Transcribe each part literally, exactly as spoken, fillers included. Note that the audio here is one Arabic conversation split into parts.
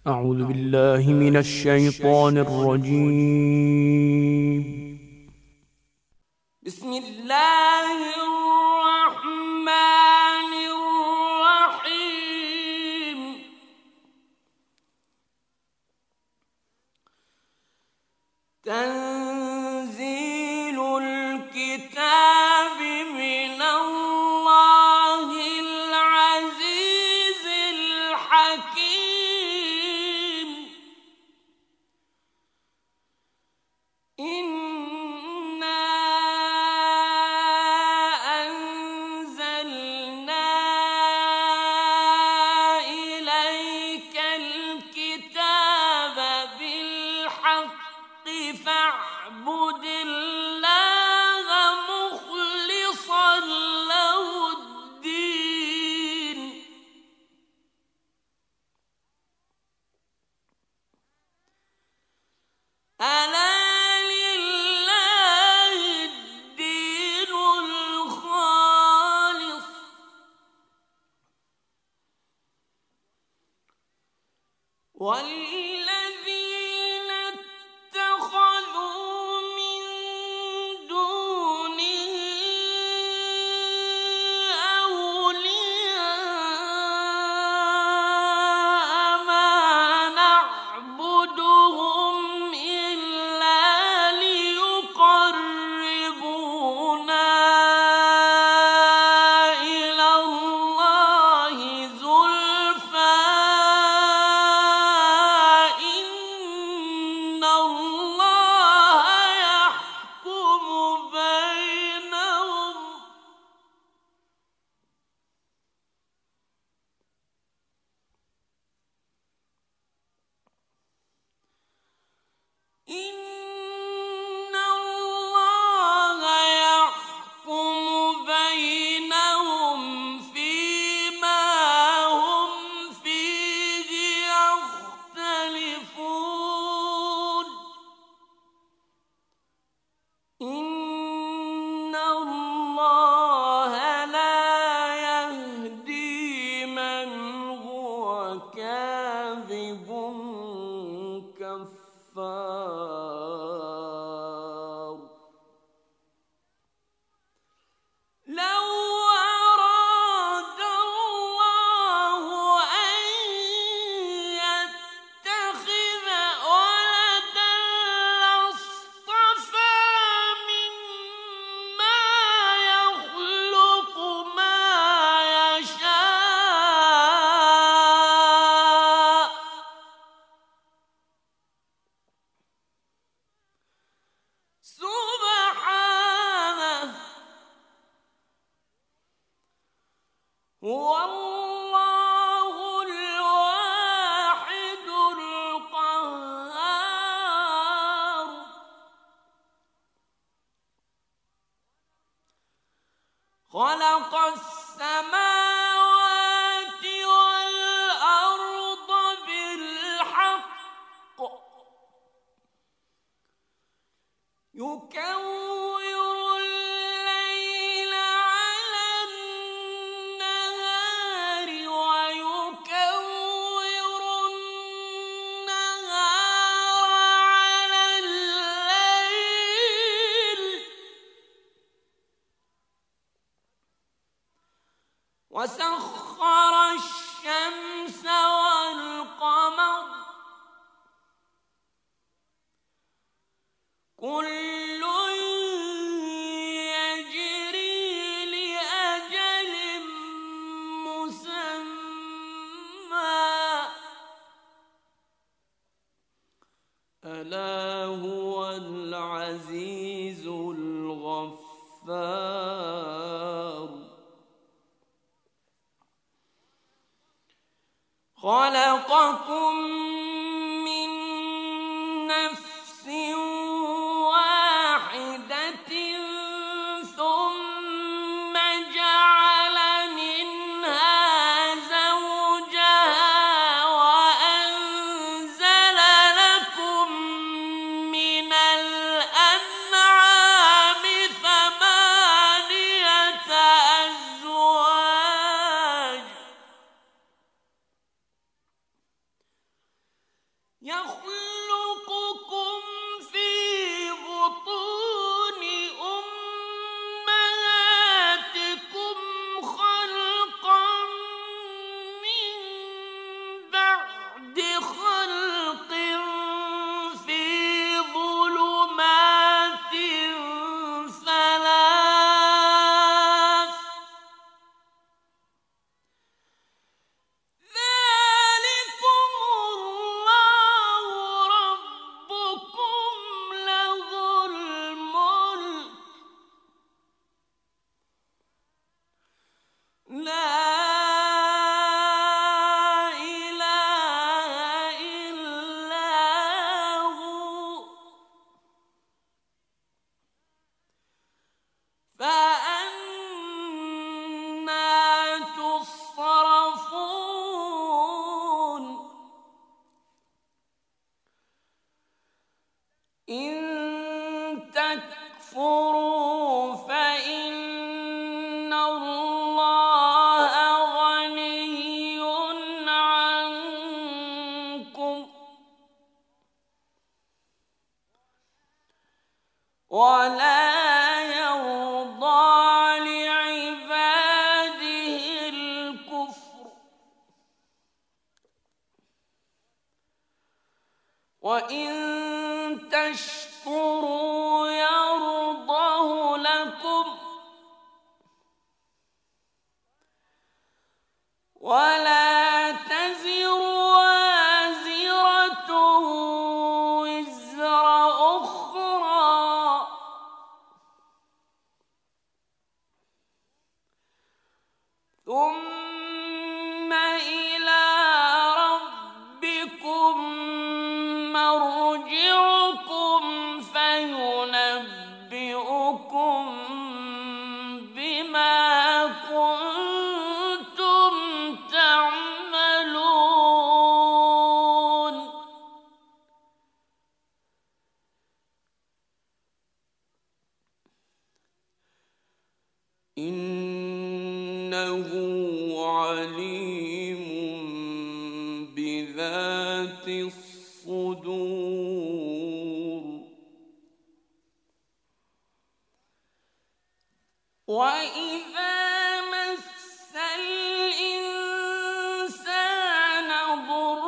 أعوذ بالله من الشيطان الرجيم. بسم الله الرحمن الرحيم. تنزيل الكتاب من الله العزيز الحكيم. إنا أنزلنا إليك الكتاب بالحق فاعبد الله مخلصا له الدين. ألا لله الدين الخالص والذين اتخذوا من دونه أولياء ما نعبدهم إلا ليقربونا إلى الله زلفى إن الله يحكم بينهم إن الله يحكم بينهم فيما هم فيه يختلفون. إن الله لا يهدي من هو كاذب كفار. لو أراد الله أن يتخذ ولدا لاصطفى مما يخلق ما يشاء سبحانه. هو الله الواحد القهار. خلق السماوات والأرض بالحق يكور الليل على النهار ويكور النهار على الليل وسخر الشمس والقمر كل يجري لأجل مسمى ألا هو العزيز الغفار. خلقكم من نفس واحدة ثم جعل منها زوجها وأنزل لكم من الأنعام ثمانية أزواج يخلقكم في بطون أمهاتكم خلقا من بعد خلق في ظلمات ثلاث ذلكم الله ربكم له الملك لا إله إلا هو فأنى تصرفون إن تكفروا فإن الله غني عنكم ولا يرضى لعباده الكفر وإن تشكروا يرضه لكم ولا تزر وازرة وزر أخرى ثم إلى ربكم مرجعكم فينبئكم بما كنتم تعملون إنه عليم بذات الصدور وإذا مس الإنسان ضر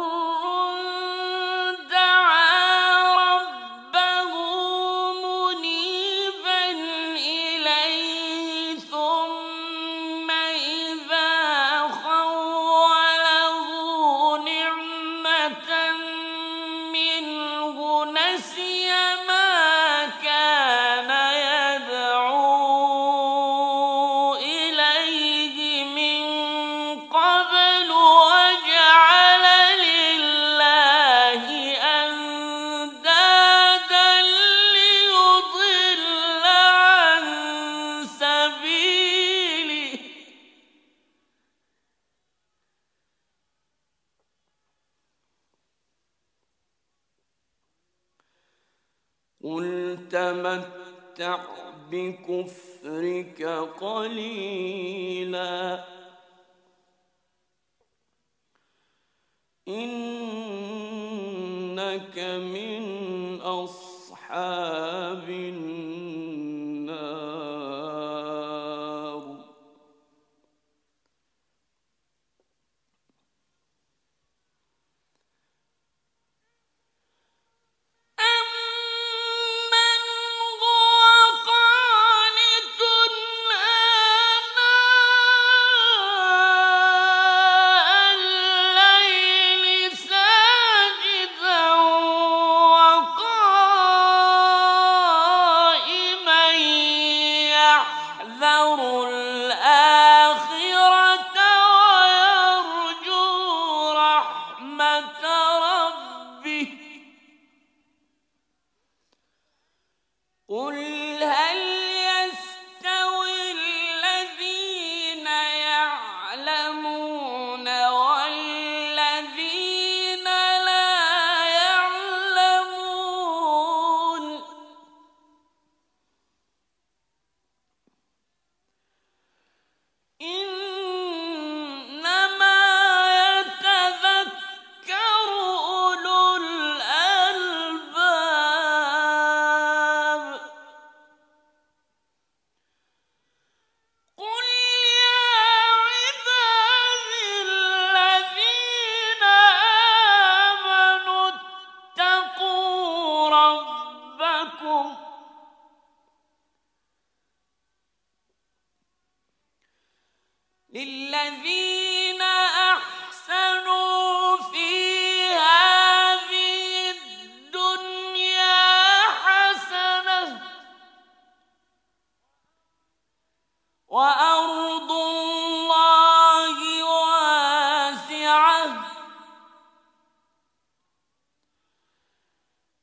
دعا ربه منيبا إليه ثم إذا خوله نعمة منه نسي ما كان يدعو إليه من قبل وجعل لله أندادا ليضل عن سبيله قل تمتع بكفرك قليلا إنك من أصحاب النار أَمَّنْ هُوَ قَانِتٌ آنَاءَ اللَّيْلِ سَاجِدًا وَقَائِمًا يَحْذَرُ الْآخِرَةَ وَيَرْجُو رَحْمَةَ رَبِّهِ قُلْ هَلْ يَسْتَوِي الَّذِينَ يَعْلَمُونَ وَالَّذِينَ لَا يَعْلَمُونَ إِنَّمَا يَتَذَكَّرُ أُولُو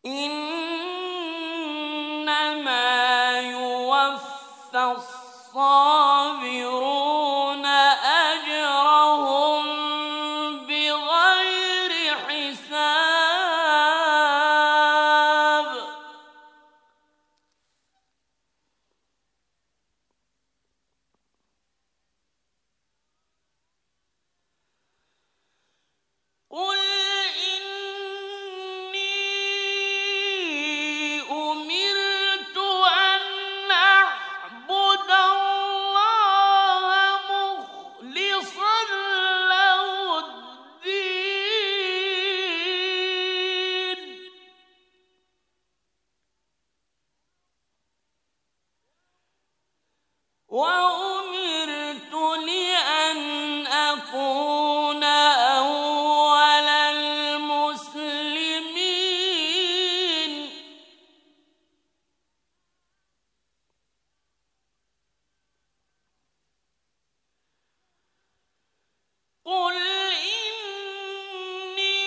إنما يوفى الصابرون أجرهم بغير حساب. قل وأمرت لأن أكون أول المسلمين. قل إني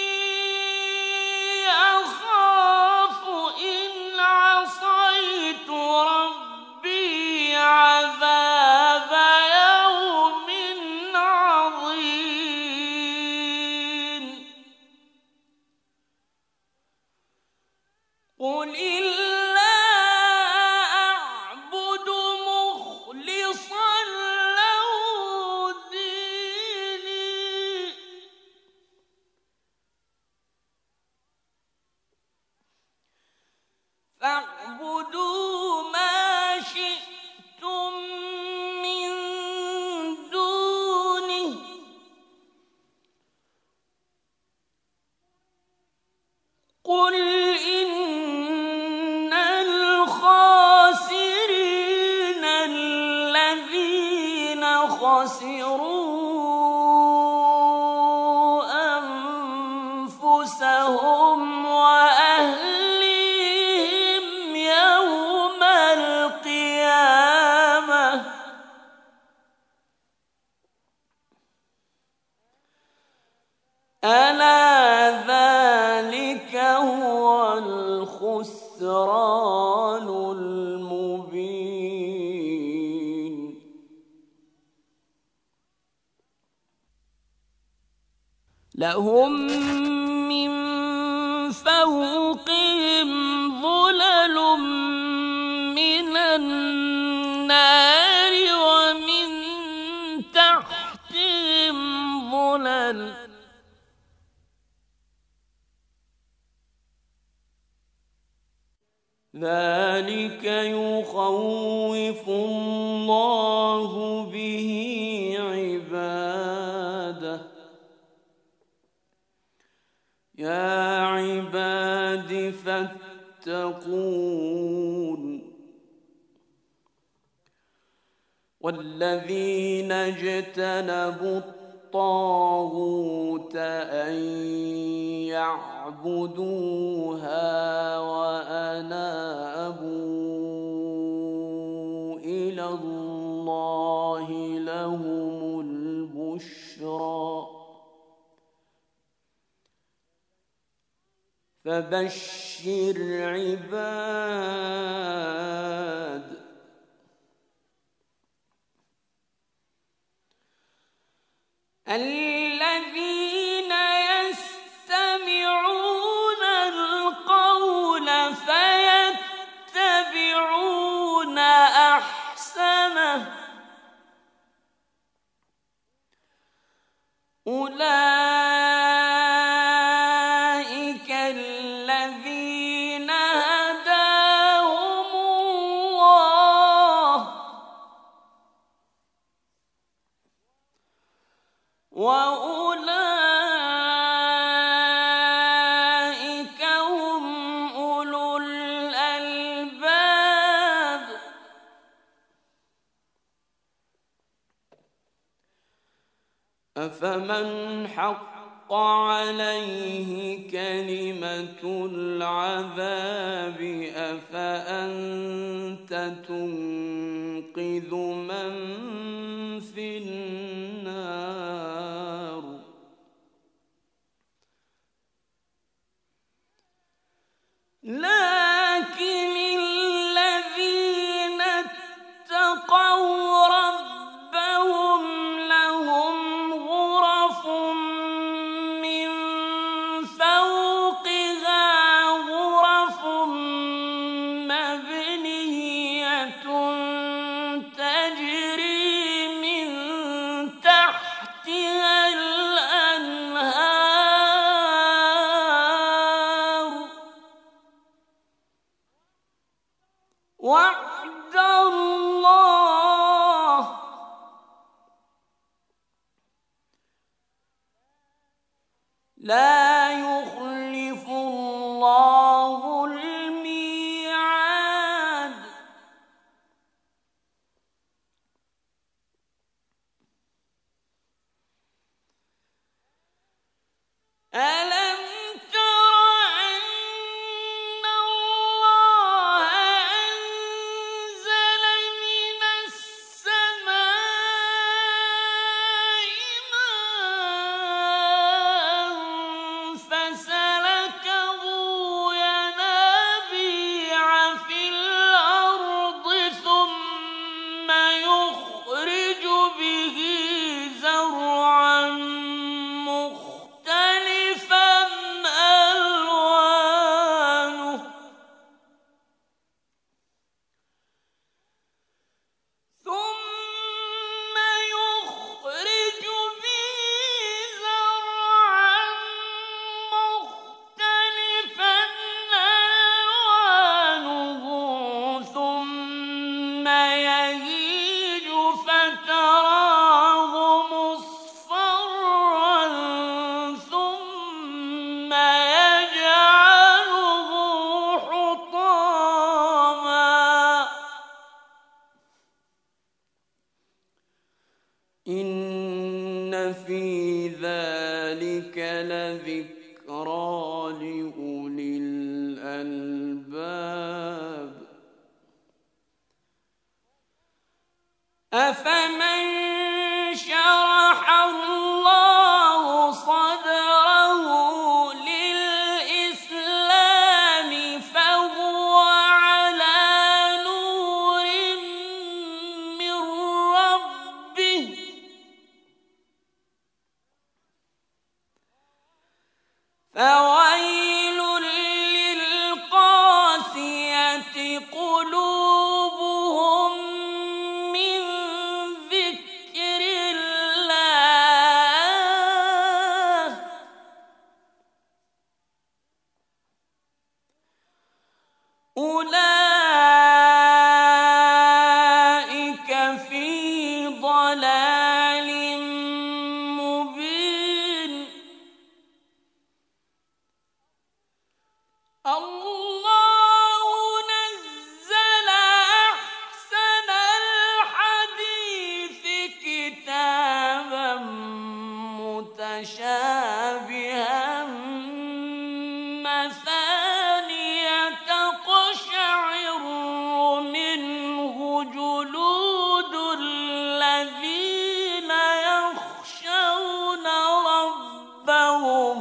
أخاف إن عصيت ربي عذاب يوم عظيم. قل إلا أعبد مخلصا له ديني فاعبدوا ما شئتم من دونه قل إن الخاسرين الذين خسروا أنفسهم وأهليهم يوم القيامة ألا ذلك هو الخسران المبين. لهم من فوقهم ظلل من النار ومن تحتهم ظلل ذلك يخوف الله به عباده. يا عباد فاتقون. والذين اجتنبوا الطاغوت أن يعبدوها وأنابوا إلى الله لهم البشرى فبشر عباد. الذين يستمعون القول فيتبعون أحسنه أولئك الذين هداهم الله وأولئك هم أولو الألباب. أفمن حق عليه كلمة العذاب أفأنت تنقذ من في النار لكن الذين اتقوا ربهم لهم غرف من فوقها غرف مبنية تجري من تحتها الأنهار وعد الله لا يخلف الله الميعاد ألم تر أن الله أنزل من السماء ماء فسلكه ينابيع في الأرض ثم يخرج به زرعا مختلفا ألوانه ثم يخرج به زرعا مختلفا ألوانه ثم يهيج فتراه مصفرا ثم يجعله حطاما إن في ذلك لذكرى لأولي الألباب أفمن شرح الله صدره للإسلام فهو على نور من ربه فويل للقاسية قلوبهم من ذكر الله أولئك في ضلال مبين الله نزل أحسن الحديث كتابا متشابها مثانية تقشعر منه جلود الذين يخشون ربهم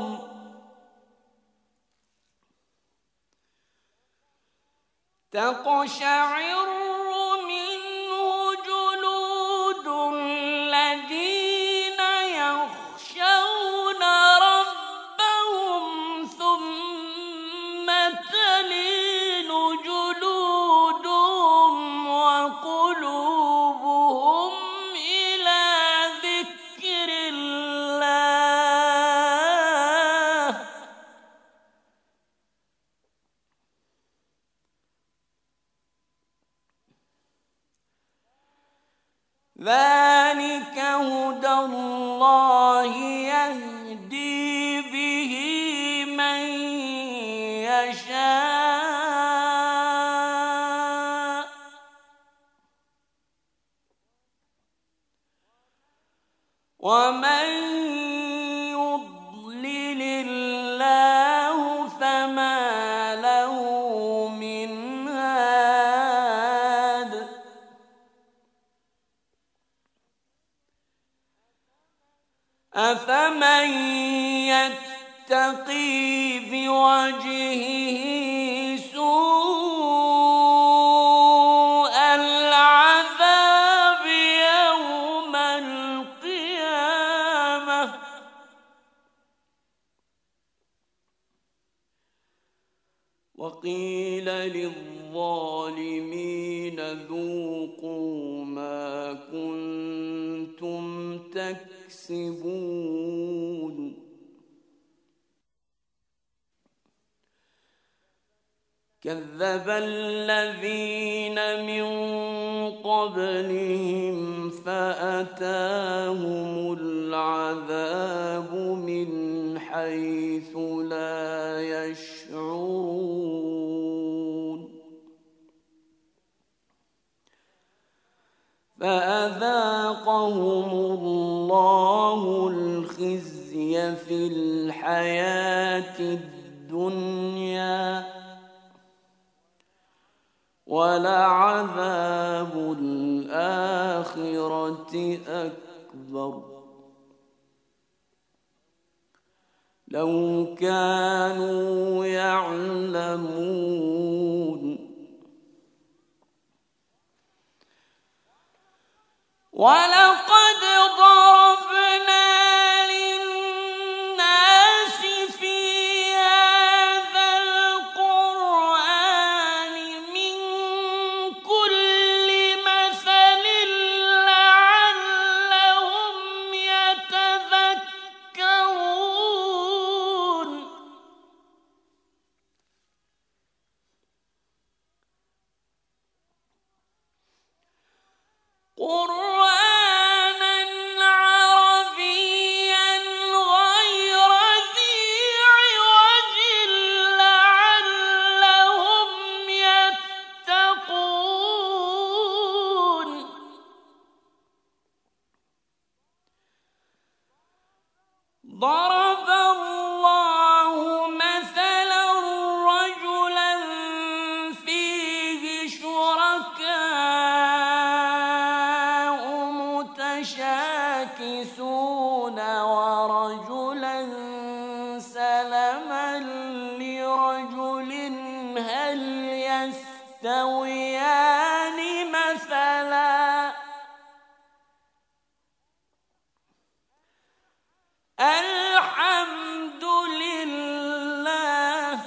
تقشعر منه جلود الذين يخشون ربهم ثم تلين جلودهم وقلوبهم إلى ذكر الله ذلك هدى الله يهدي به من يشاء ومن يضلل الله فما له من هاد أفمن يتقي بوجهه وقيل للظالمين ذوقوا ما كنتم تكسبون كذب الذين من قبلهم فأتاهم العذاب من حيث لا يشعرون فأذاقهم الله الخزي في الحياة الدنيا ولعذاب الآخرة أكبر لو كانوا يعلمون ولقد ضربنا للناس في هذا القرآن من كل مثل لعلهم يتذكرون قرآناً عربياً غير ذي عوج لعلهم يتقون ضرب الله مثلاً رجلاً فيه شركاء متشاكسون ورجلاً سلماً لرجل هل يستويان مثلاً الحمد لله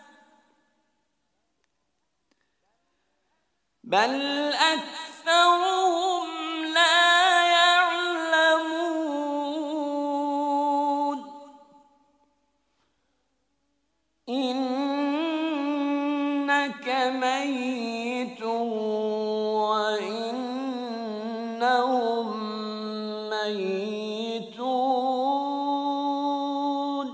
بل أكثرهم لا يعلمون إنك ميت وإنهم ميتون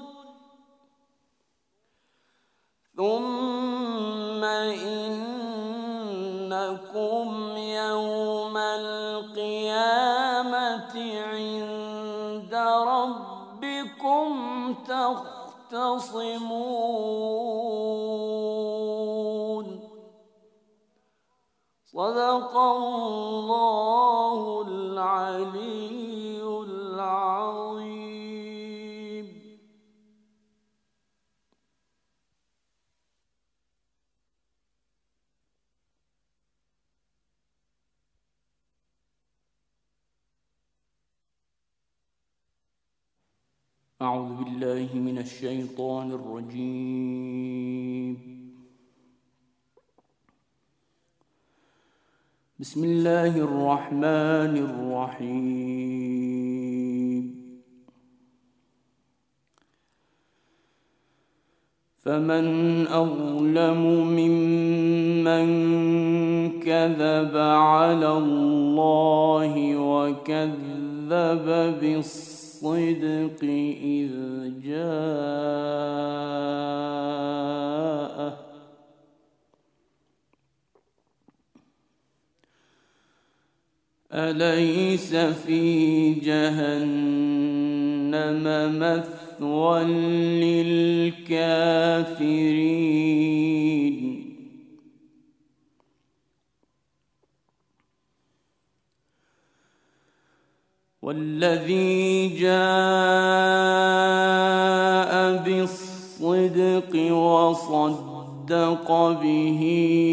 ثم إنكم يوم القيامة عند ربكم تختصمون صدق الله العلي العظيم. أعوذ بالله من الشيطان الرجيم. بسم الله الرحمن الرحيم. فمن أظلم ممن كذب على الله وكذب بالصدق إذ جاءه أليس في جهنم مثوى للكافرين والذي جاء بالصدق وصدق به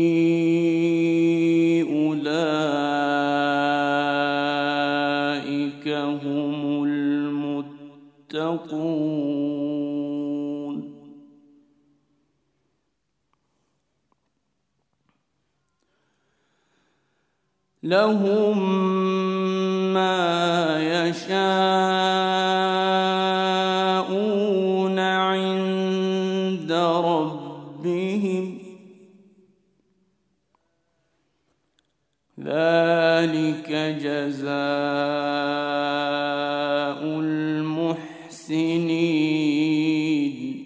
أولئك هم المتقون لهم ما يشاءون عند ربهم ذلك جزاء المحسنين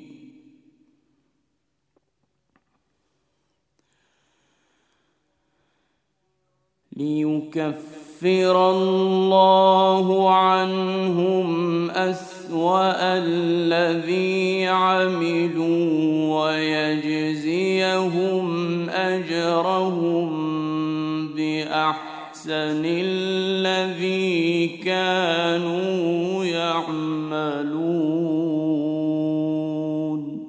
ليكفر الله عنهم أسوأ الذي عملوا ويجزيهم أجرهم بأحسن الذي كانوا يعملون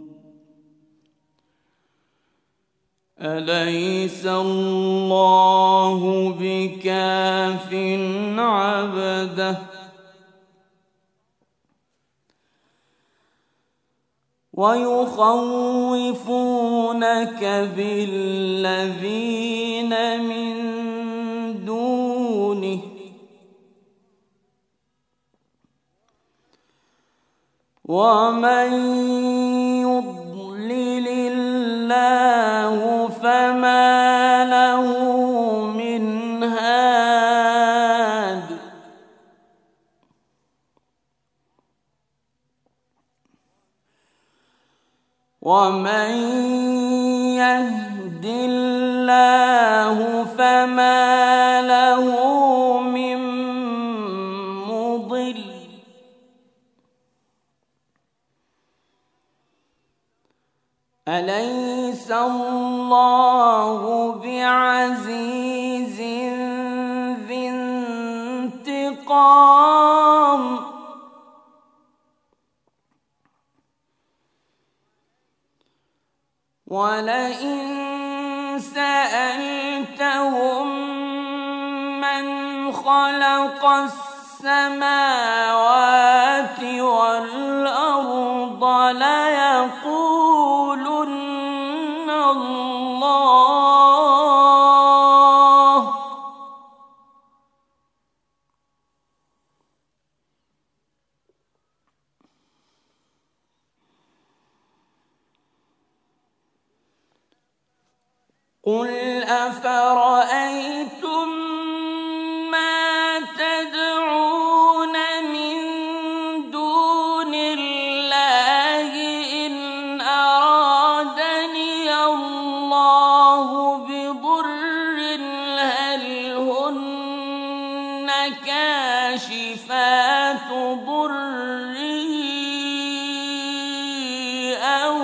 أليس الله بكاف عبده ويخوفونك بالذين من دونه ومن يضلل الله فما له من هاد ومن يهد الله فما له من مضل أليس الله بعزيز ذي انتقام ولئن سألتهم من خلق السماوات والأرض ليقولن الله قل أفرأيتم ما تدعون من دون الله إن أرادني الله بضر هل هن كاشفات ضره أو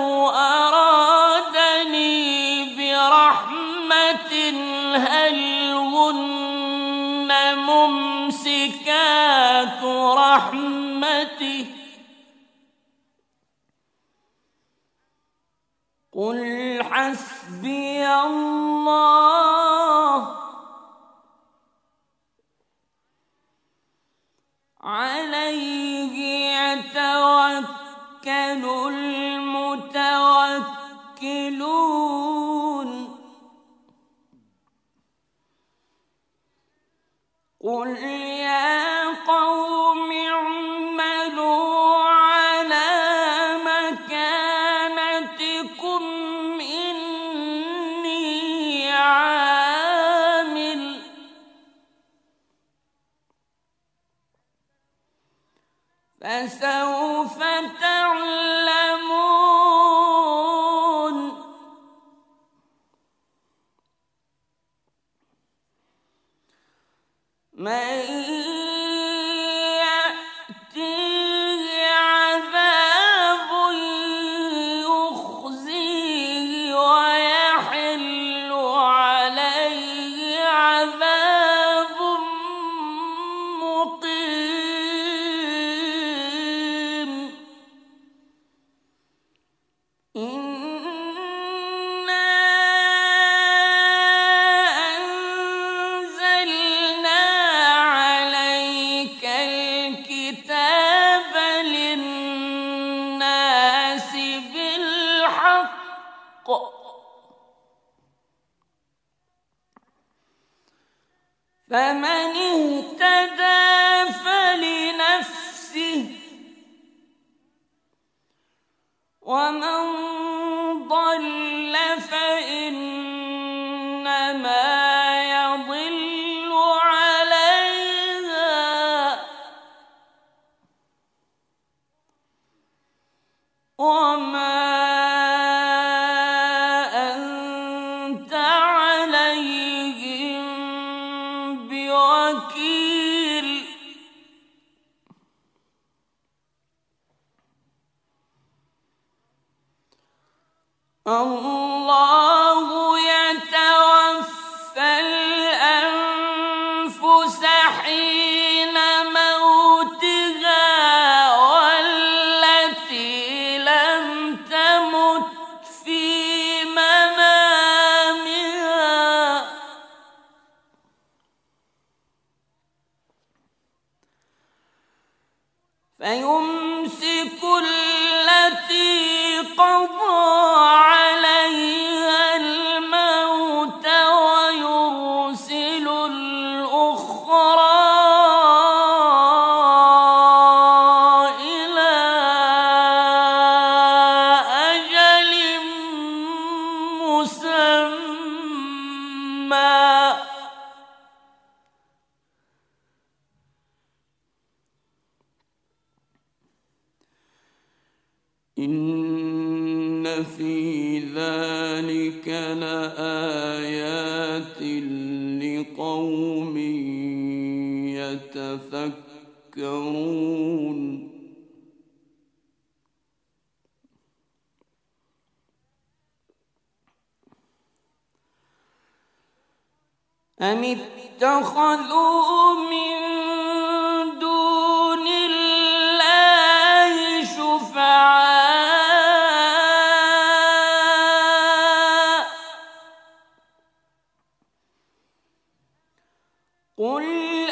أرادني برحمة هل هن ممسكات رحمته قل حسبي الله عليه يتوكل المتوكلون قل يا قوم اعملوا على مكانتكم إني عامل فسوف تعلمون من يأتيه عذاب يخزيه ويحل عليه عذاب مقيم فمن اهتدى فلنفسه ومن ضل فإنما يضل عليها وما أنت عليهم بوكيل الله يتوفى الأنفس حين موتها والتي لم تمت في منامها فيمسك التي قضى عليها الموت ويرسل الأخرى إلى أجل مسمى إن في ذلك لآيات لقوم يتفكرون أم اتخذوا من دون الله شفعاء قل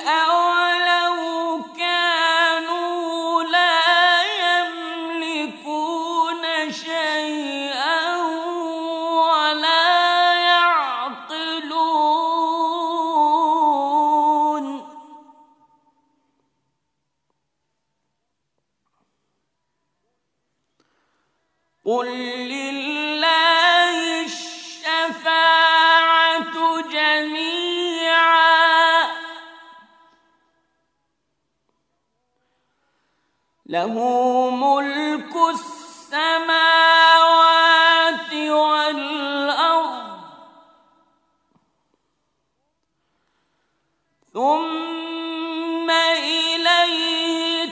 أولو كانوا لا يملكون شيئا ولا يعقلون قل لله الشفاعة جميعا له ملك السماوات والأرض ثم إليه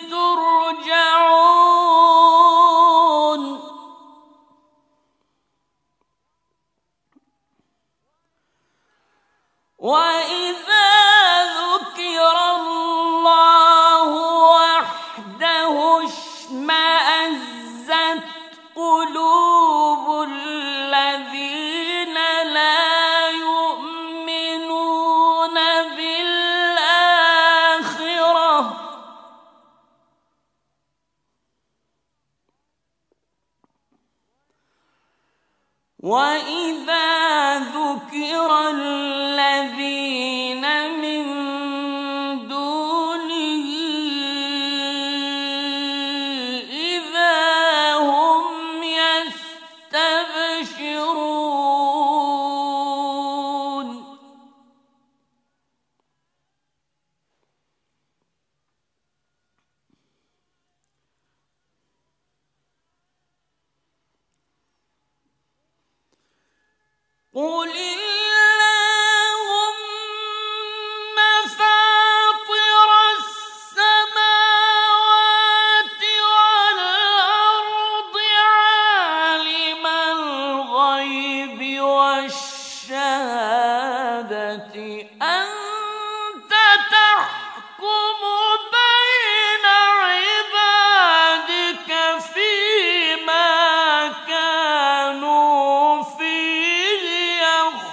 ترجعون وإذا ذكر الله وحده اشمأزت قلوب الذين لا يؤمنون بالآخرة وإذا ذكر الذين من دونه إذا هم يستبشرون قل اللهم فاطر السماوات والأرض عالم الغيب والشهادة أنت تحكم بين عبادك فيما كانوا فيه يختلفون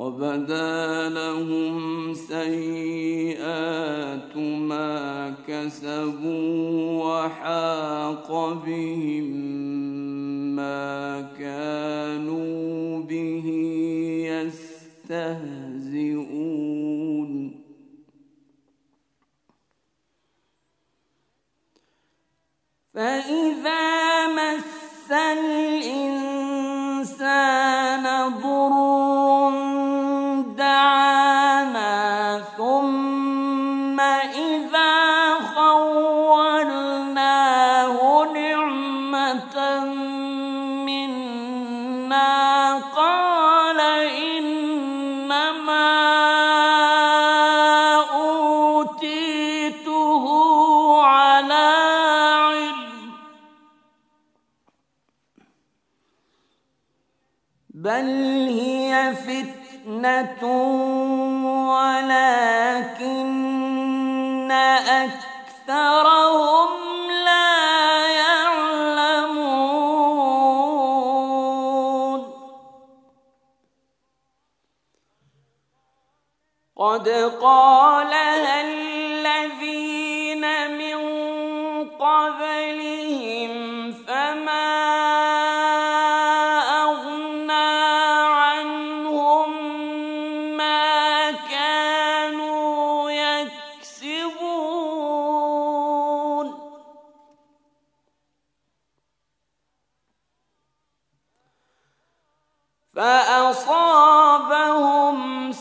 وبدا لهم سيئات ما كسبوا وحاق بهم ما كانوا به يستهزئون فإذا مس الإنسان ضر دعانا ثم إذا خولناه نعمة منا قال إنما أوتيته على علم بل هي فتنة ولكن أكثرهم لا يعلمون قد قالها الذين من قبلهم فما فأصابهم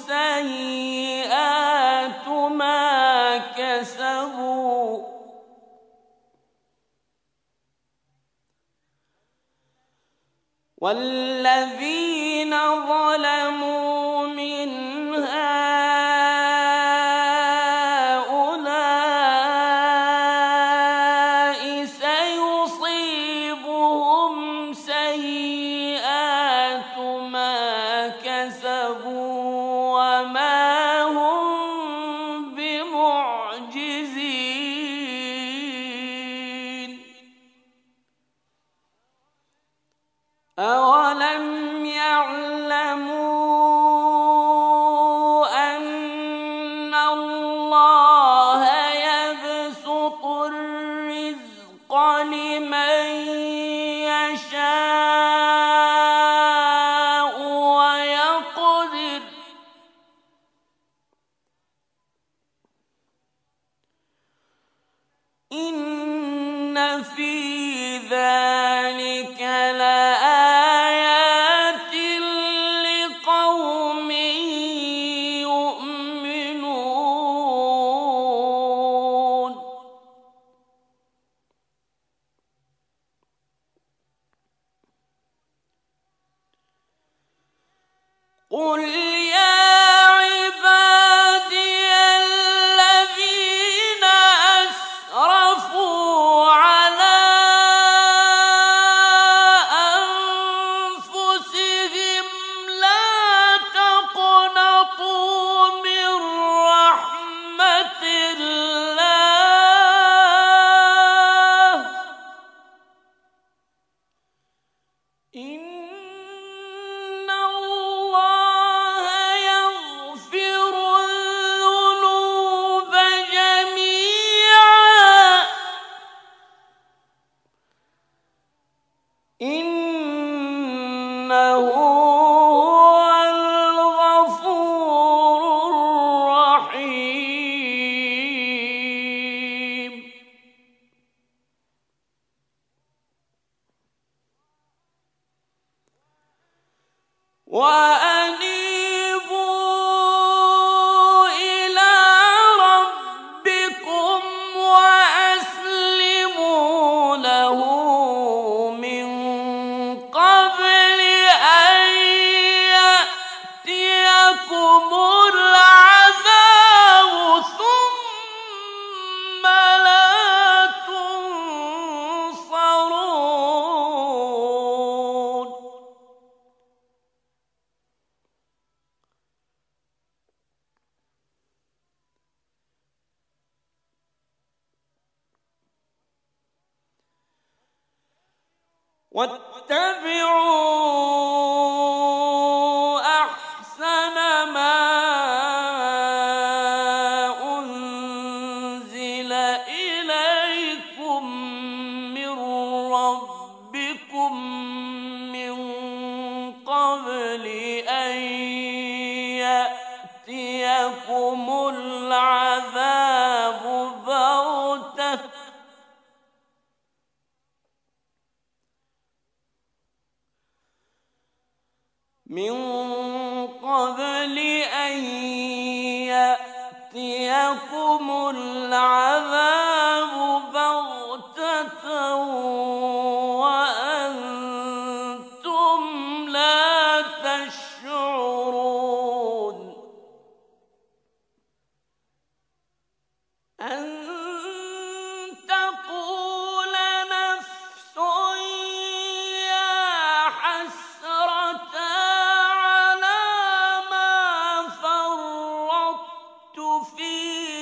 سيئات ما كسبوا والذين ظلموا من هؤلاء سيصيبهم سيئات ما كسبوا وما هم بمعجزين أولم يعلموا أن الله يبسط الرزق لمن يشاء ويقدر إن في ذلك لآيات لقوم يؤمنون قل يا عبادي الذين أسرفوا على أنفسهم لا تقنطوا من رحمة الله إن الله يغفر الذنوب جميعا إنه هو الغفور الرحيم وأنيبوا إلى ربكم وأسلموا له من قبل أن يأتيكم العذاب ثم لا تنصرون واتبعوا أحسن قبل أن يأتيكم العذاب بغتة من قبل أن يأتيكم العذاب بغتة وأنتم لا تشعرون أن تقول نفس يا حسرة على ما فرطت في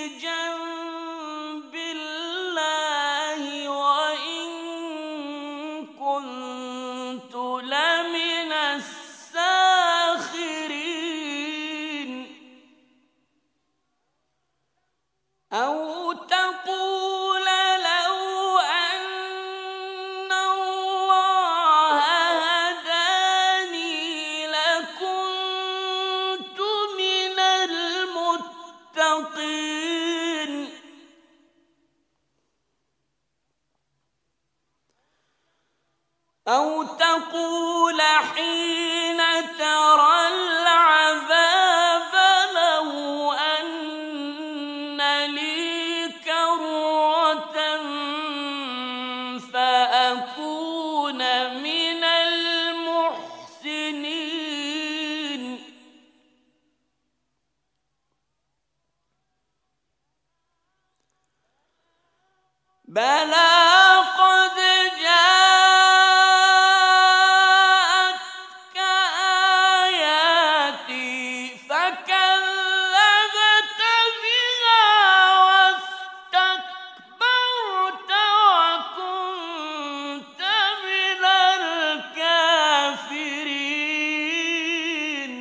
جنب الله وإن كنت لمن الساخرين أو تقول لو أن الله هداني لكنت من المتقين أو تقول حين ترى العذاب لو أن لي كرة فأكون من المحسنين بلى قد جاءتك آياتي فكذبت بها واستكبرت وكنت من الكافرين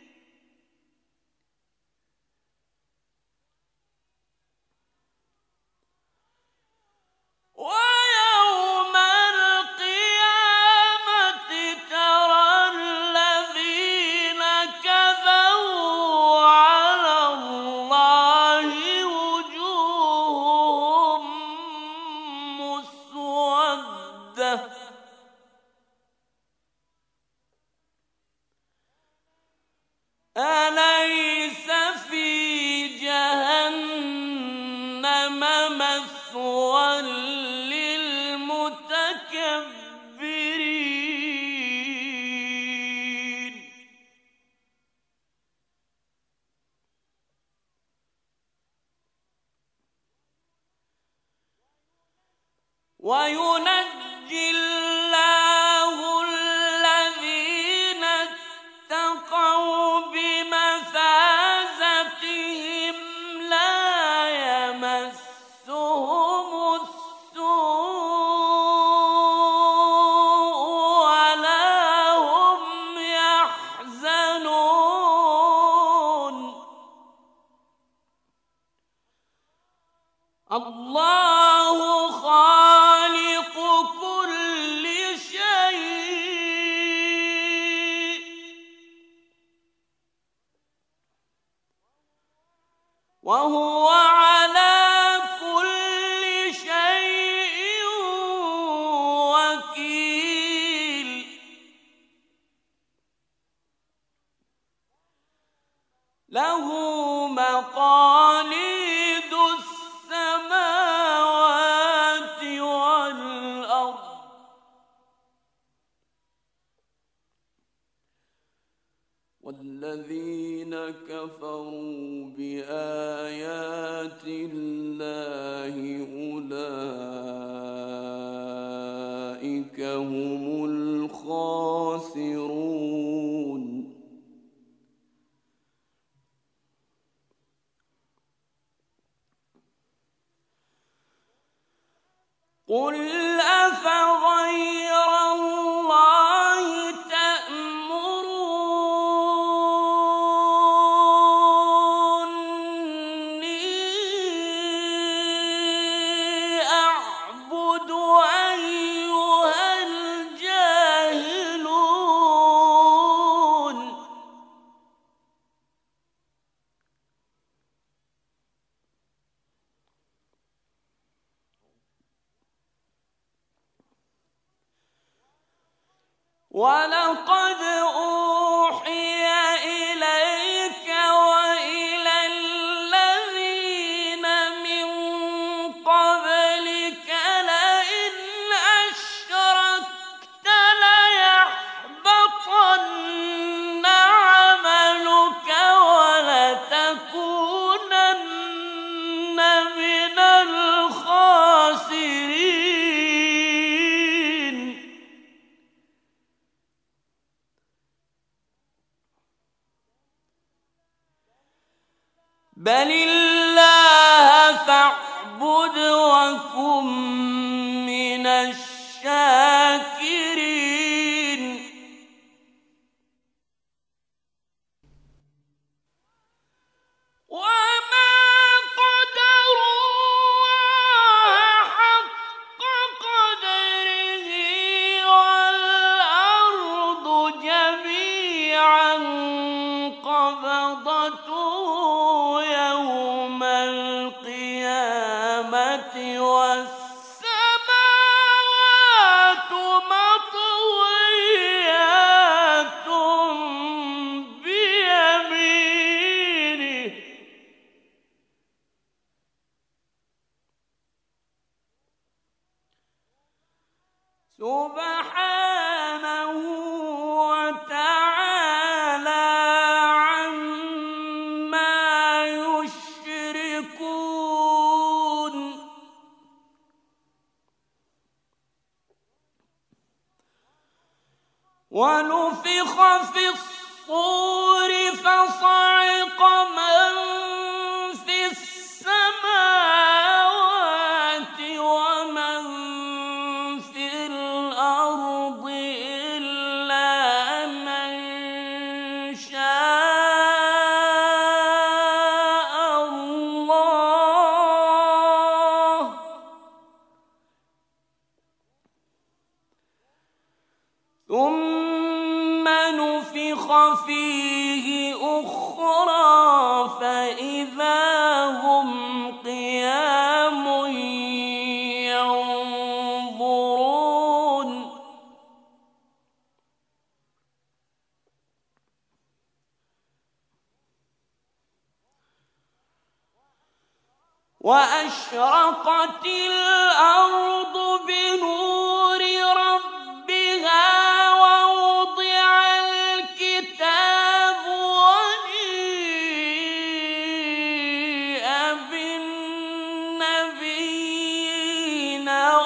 ويوم القيامة ترى الذين كذبوا على الله وجوههم مسودة أليس في جهنم مثوى للمتكبرين وينجي الله الذين اتقوا بمفازتهم لا يمسهم السوء ولا هم يحزنون الله خالق كل شيء وهو على كل شيء وكيل له مقاليد السماوات والأرض والذين كفروا بآيات الله أولئك هم الخاسرون قل أفغير الله تأمروني أعبد أيها الجاهلون ولقد أوحي إليك وإلى الذين من قبلك لئن أشركت ليحبطن عملك ولتكونن من الخاسرين. بل الله فاعبد وكن من الشاكرين. وما قدروا الله حق قدره والأرض جميعا قبضته يوم القيامة والسماوات مطويات بيمينه سبحانه وتعالى عما يشركون. ونفخ في الصور فصعق من في السماوات ومن في الأرض إلا من شاء الله. ثم نفخ فيه أخرى فإذا هم قيام ينظرون. وأشرقت الأرض بنور ربها ووضع الكتاب وجيء بالنبيين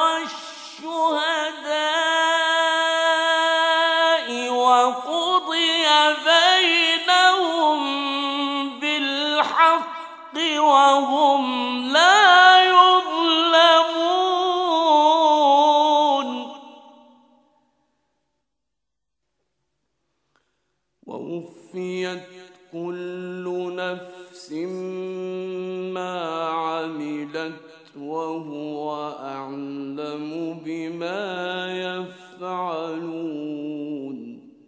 والشهداء وقضي بينهم بالحق وهم لا يظلمون. ووفيت كل نفس ما عملت وهو أعلم بما يفعلون.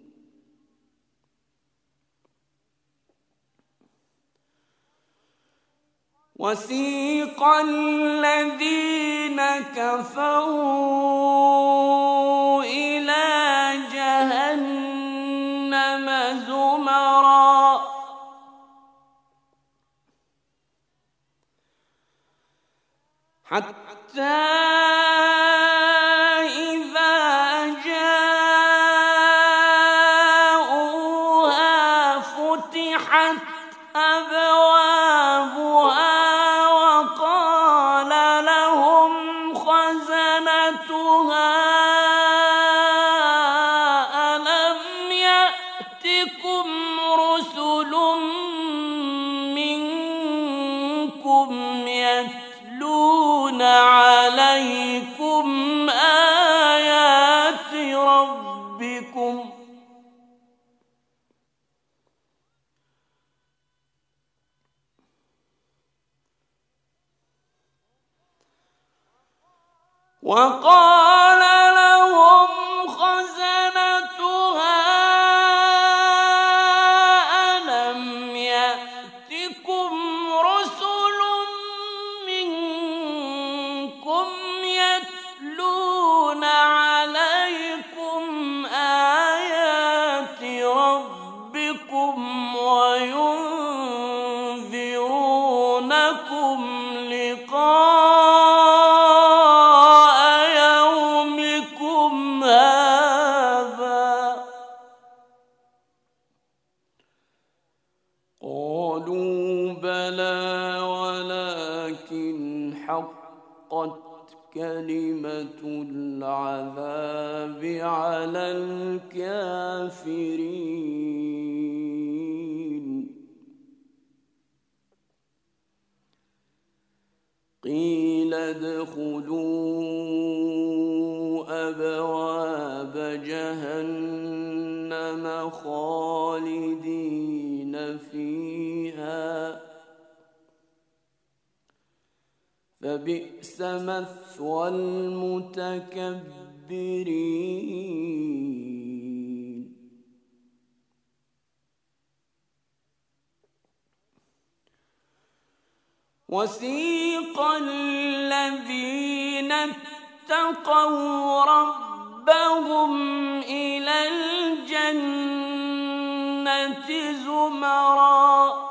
وسيق الذين كفروا إلى جهنم زمرا حتى إذا جاءوها فتحت أبوابها وقال لهم خزنتها ألم يأتكم رسل منكم يتلون عليكم آيات ربكم وقال لهم خزنتها ألم يأتكم رسل منكم يتلون عليكم آيات حقت كلمة العذاب على الكافرين. قيل ادخلوا أبواب جهنم خالدين فيها فبئس مثوى المتكبرين. وسيق الذين اتقوا ربهم إلى الجنة زمرًا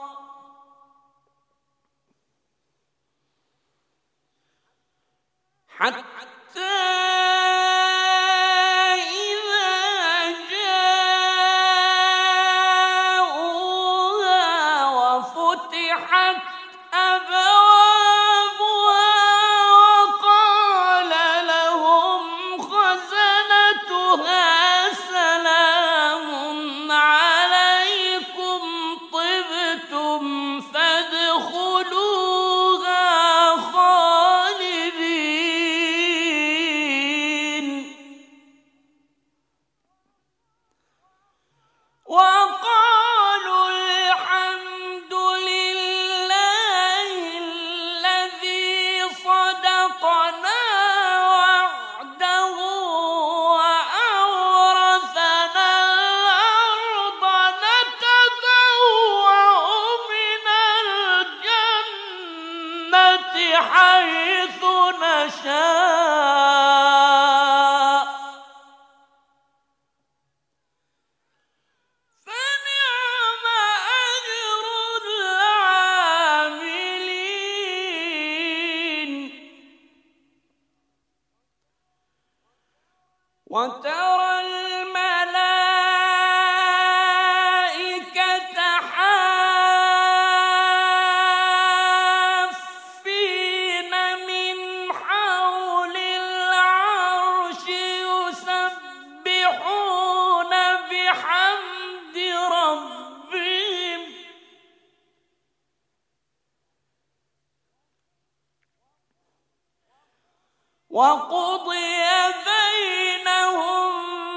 حتى إذا جاءوها وفتحت أبوابها وقال لهم خزنتها سلام عليكم طبتم فادخلوها خالدين. وقالوا الحمد لله الذي صدقنا وعده وأورثنا الأرض نتبوأ من الجنة حيث نشاء فنعم أجر العاملين. وترى الملائكة حافين من حول العرش يسبحون بحمد ربهم وقضي بينهم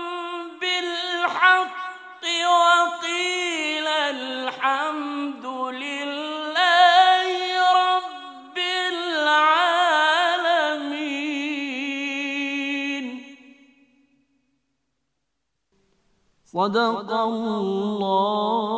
بالحق وقيل الحمد لله رب العالمين. صدق الله